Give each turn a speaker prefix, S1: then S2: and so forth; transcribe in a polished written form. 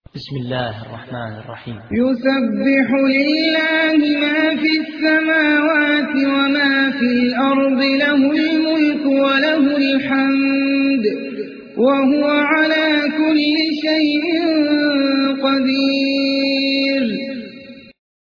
S1: بسم الله الرحمن الرحيم.
S2: يسبح لله ما في السماوات وما في الأرض، له الملك وله الحمد وهو على كل شيء